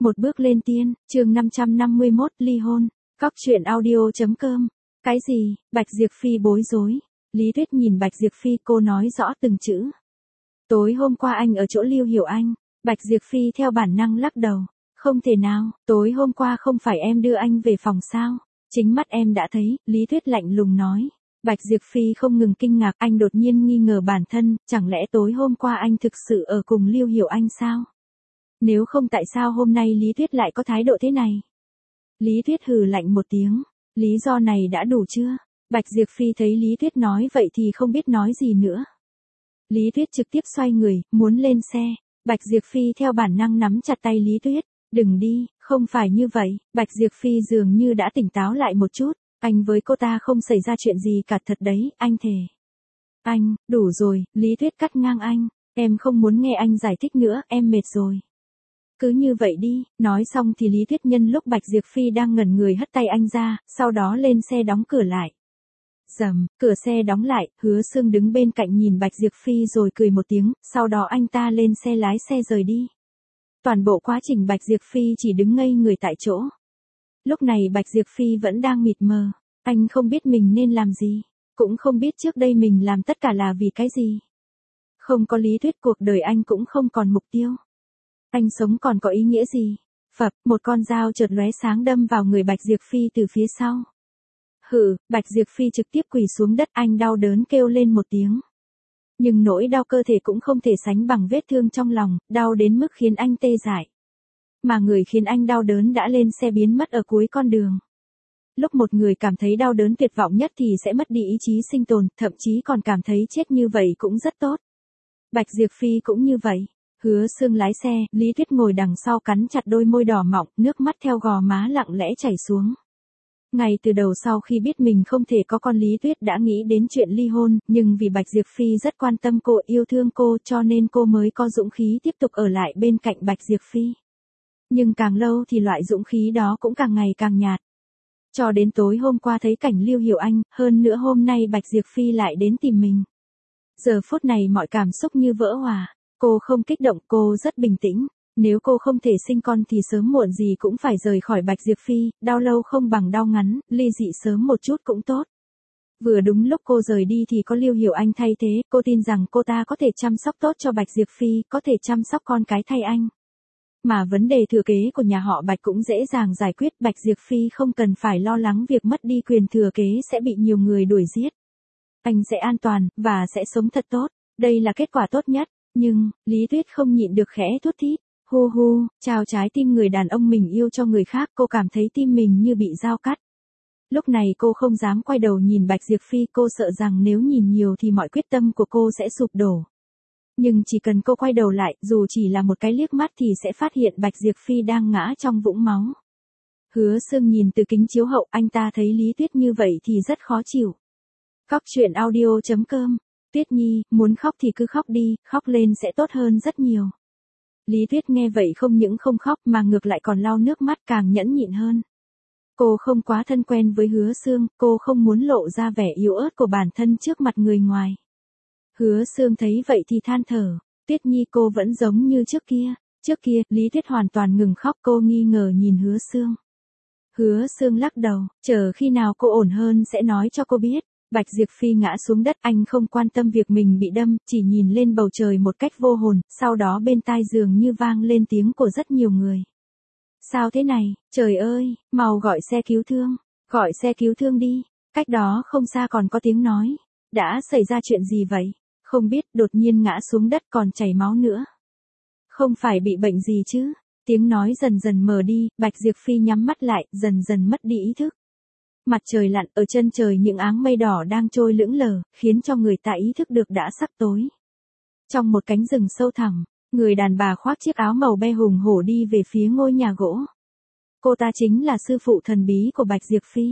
Một bước lên tiên, chương 551, ly hôn. Cóc truyện audio.com. Cái gì? Bạch Diệp Phi bối rối. Lý Tuyết nhìn Bạch Diệp Phi, cô nói rõ từng chữ. Tối hôm qua anh ở chỗ Lưu Hiểu Anh. Bạch Diệp Phi theo bản năng lắc đầu. Không thể nào, tối hôm qua không phải em đưa anh về phòng sao? Chính mắt em đã thấy, Lý Tuyết lạnh lùng nói. Bạch Diệp Phi không ngừng kinh ngạc, anh đột nhiên nghi ngờ bản thân, chẳng lẽ tối hôm qua anh thực sự ở cùng Lưu Hiểu Anh sao? Nếu không tại sao hôm nay Lý Tuyết lại có thái độ thế này? Lý Tuyết hừ lạnh một tiếng, lý do này đã đủ chưa? Bạch Diệp Phi thấy Lý Tuyết nói vậy thì không biết nói gì nữa. Lý Tuyết trực tiếp xoay người, muốn lên xe. Bạch Diệp Phi theo bản năng nắm chặt tay Lý Tuyết. Đừng đi, không phải như vậy. Bạch Diệp Phi dường như đã tỉnh táo lại một chút. Anh với cô ta không xảy ra chuyện gì cả thật đấy, anh thề. Anh, đủ rồi, Lý Tuyết cắt ngang anh. Em không muốn nghe anh giải thích nữa, em mệt rồi. Cứ như vậy đi, nói xong thì Lý Tuyết nhân lúc Bạch Diệp Phi đang ngẩn người hất tay anh ra, sau đó lên xe đóng cửa lại. Rầm, cửa xe đóng lại, Hứa Sương đứng bên cạnh nhìn Bạch Diệp Phi rồi cười một tiếng, sau đó anh ta lên xe lái xe rời đi. Toàn bộ quá trình Bạch Diệp Phi chỉ đứng ngây người tại chỗ. Lúc này Bạch Diệp Phi vẫn đang mịt mờ, anh không biết mình nên làm gì, cũng không biết trước đây mình làm tất cả là vì cái gì. Không có Lý Tuyết cuộc đời anh cũng không còn mục tiêu. Anh sống còn có ý nghĩa gì? Phập, một con dao chợt lóe sáng đâm vào người Bạch Diệp Phi từ phía sau. Hừ, Bạch Diệp Phi trực tiếp quỳ xuống đất, anh đau đớn kêu lên một tiếng. Nhưng nỗi đau cơ thể cũng không thể sánh bằng vết thương trong lòng, đau đến mức khiến anh tê dại. Mà người khiến anh đau đớn đã lên xe biến mất ở cuối con đường. Lúc một người cảm thấy đau đớn tuyệt vọng nhất thì sẽ mất đi ý chí sinh tồn, thậm chí còn cảm thấy chết như vậy cũng rất tốt. Bạch Diệp Phi cũng như vậy. Hứa Sương lái xe, Lý Tuyết ngồi đằng sau cắn chặt đôi môi đỏ mọng, nước mắt theo gò má lặng lẽ chảy xuống. Ngay từ đầu sau khi biết mình không thể có con, Lý Tuyết đã nghĩ đến chuyện ly hôn, nhưng vì Bạch Diệp Phi rất quan tâm cô, yêu thương cô cho nên cô mới có dũng khí tiếp tục ở lại bên cạnh Bạch Diệp Phi. Nhưng càng lâu thì loại dũng khí đó cũng càng ngày càng nhạt. Cho đến tối hôm qua thấy cảnh Lưu Hiểu Anh, hơn nữa hôm nay Bạch Diệp Phi lại đến tìm mình. Giờ phút này mọi cảm xúc như vỡ hòa. Cô không kích động, cô rất bình tĩnh. Nếu cô không thể sinh con thì sớm muộn gì cũng phải rời khỏi Bạch Diệp Phi, đau lâu không bằng đau ngắn, ly dị sớm một chút cũng tốt. Vừa đúng lúc cô rời đi thì có Lưu Hiểu Anh thay thế, cô tin rằng cô ta có thể chăm sóc tốt cho Bạch Diệp Phi, có thể chăm sóc con cái thay anh. Mà vấn đề thừa kế của nhà họ Bạch cũng dễ dàng giải quyết, Bạch Diệp Phi không cần phải lo lắng việc mất đi quyền thừa kế sẽ bị nhiều người đuổi giết. Anh sẽ an toàn, và sẽ sống thật tốt, đây là kết quả tốt nhất. Nhưng, Lý Tuyết không nhịn được khẽ thốt thít. Hu hu, trao trái tim người đàn ông mình yêu cho người khác, cô cảm thấy tim mình như bị dao cắt. Lúc này cô không dám quay đầu nhìn Bạch Diệp Phi, cô sợ rằng nếu nhìn nhiều thì mọi quyết tâm của cô sẽ sụp đổ. Nhưng chỉ cần cô quay đầu lại, dù chỉ là một cái liếc mắt thì sẽ phát hiện Bạch Diệp Phi đang ngã trong vũng máu. Hứa Sương nhìn từ kính chiếu hậu, anh ta thấy Lý Tuyết như vậy thì rất khó chịu. Cóc truyện audio.com. Tuyết Nhi, muốn khóc thì cứ khóc đi, khóc lên sẽ tốt hơn rất nhiều. Lý Tuyết nghe vậy không những không khóc mà ngược lại còn lau nước mắt càng nhẫn nhịn hơn. Cô không quá thân quen với Hứa Sương, cô không muốn lộ ra vẻ yếu ớt của bản thân trước mặt người ngoài. Hứa Sương thấy vậy thì than thở, Tuyết Nhi cô vẫn giống như trước kia. Trước kia, Lý Tuyết hoàn toàn ngừng khóc, cô nghi ngờ nhìn Hứa Sương. Hứa Sương lắc đầu, chờ khi nào cô ổn hơn sẽ nói cho cô biết. Bạch Diệp Phi ngã xuống đất, anh không quan tâm việc mình bị đâm, chỉ nhìn lên bầu trời một cách vô hồn, sau đó bên tai dường như vang lên tiếng của rất nhiều người. Sao thế này, trời ơi, mau gọi xe cứu thương, gọi xe cứu thương đi. Cách đó không xa còn có tiếng nói, đã xảy ra chuyện gì vậy? Không biết, đột nhiên ngã xuống đất còn chảy máu nữa. Không phải bị bệnh gì chứ? Tiếng nói dần dần mờ đi, Bạch Diệp Phi nhắm mắt lại, dần dần mất đi ý thức. Mặt trời lặn, ở chân trời những áng mây đỏ đang trôi lững lờ, khiến cho người ta ý thức được đã sắp tối. Trong một cánh rừng sâu thẳm, người đàn bà khoác chiếc áo màu be hùng hổ đi về phía ngôi nhà gỗ. Cô ta chính là sư phụ thần bí của Bạch Diệp Phi.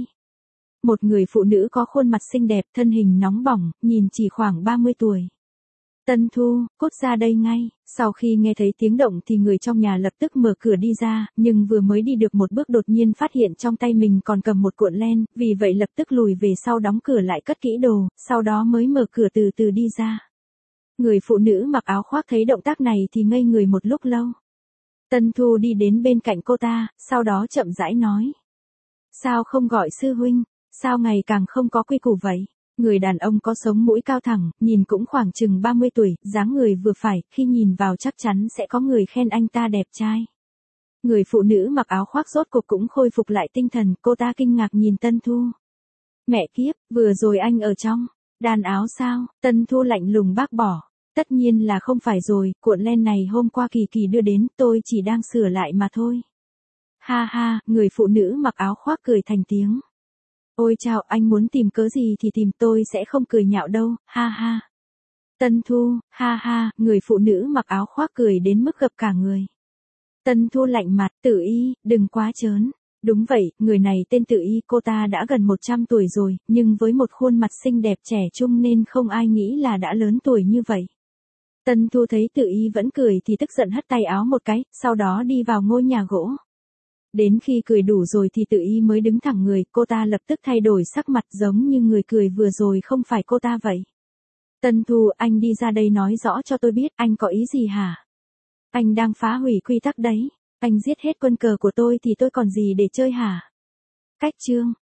Một người phụ nữ có khuôn mặt xinh đẹp, thân hình nóng bỏng, nhìn chỉ khoảng 30 tuổi. Tân Thu, cút ra đây ngay. Sau khi nghe thấy tiếng động thì người trong nhà lập tức mở cửa đi ra, nhưng vừa mới đi được một bước đột nhiên phát hiện trong tay mình còn cầm một cuộn len, vì vậy lập tức lùi về sau đóng cửa lại cất kỹ đồ, sau đó mới mở cửa từ từ đi ra. Người phụ nữ mặc áo khoác thấy động tác này thì ngây người một lúc lâu. Tân Thu đi đến bên cạnh cô ta, sau đó chậm rãi nói. Sao không gọi sư huynh, sao ngày càng không có quy củ vậy? Người đàn ông có sống mũi cao thẳng, nhìn cũng khoảng chừng 30 tuổi, dáng người vừa phải, khi nhìn vào chắc chắn sẽ có người khen anh ta đẹp trai. Người phụ nữ mặc áo khoác rốt cuộc cũng khôi phục lại tinh thần, cô ta kinh ngạc nhìn Tân Thu. Mẹ kiếp, vừa rồi anh ở trong đàn áo sao? Tân Thu lạnh lùng bác bỏ. Tất nhiên là không phải rồi, cuộn len này hôm qua Kỳ Kỳ đưa đến, tôi chỉ đang sửa lại mà thôi. Ha ha, người phụ nữ mặc áo khoác cười thành tiếng. Ôi chào, anh muốn tìm cớ gì thì tìm, tôi sẽ không cười nhạo đâu, ha ha. Tân Thu, ha ha, người phụ nữ mặc áo khoác cười đến mức gập cả người. Tân Thu lạnh mặt, Tử Y, đừng quá trớn. Đúng vậy, người này tên Tử Y, cô ta đã gần 100 tuổi rồi, nhưng với một khuôn mặt xinh đẹp trẻ trung nên không ai nghĩ là đã lớn tuổi như vậy. Tân Thu thấy Tử Y vẫn cười thì tức giận hất tay áo một cái, sau đó đi vào ngôi nhà gỗ. Đến khi cười đủ rồi thì Tử Y mới đứng thẳng người, cô ta lập tức thay đổi sắc mặt giống như người cười vừa rồi không phải cô ta vậy. Tân Thu, anh đi ra đây nói rõ cho tôi biết, anh có ý gì hả? Anh đang phá hủy quy tắc đấy. Anh giết hết quân cờ của tôi thì tôi còn gì để chơi hả? Cách chương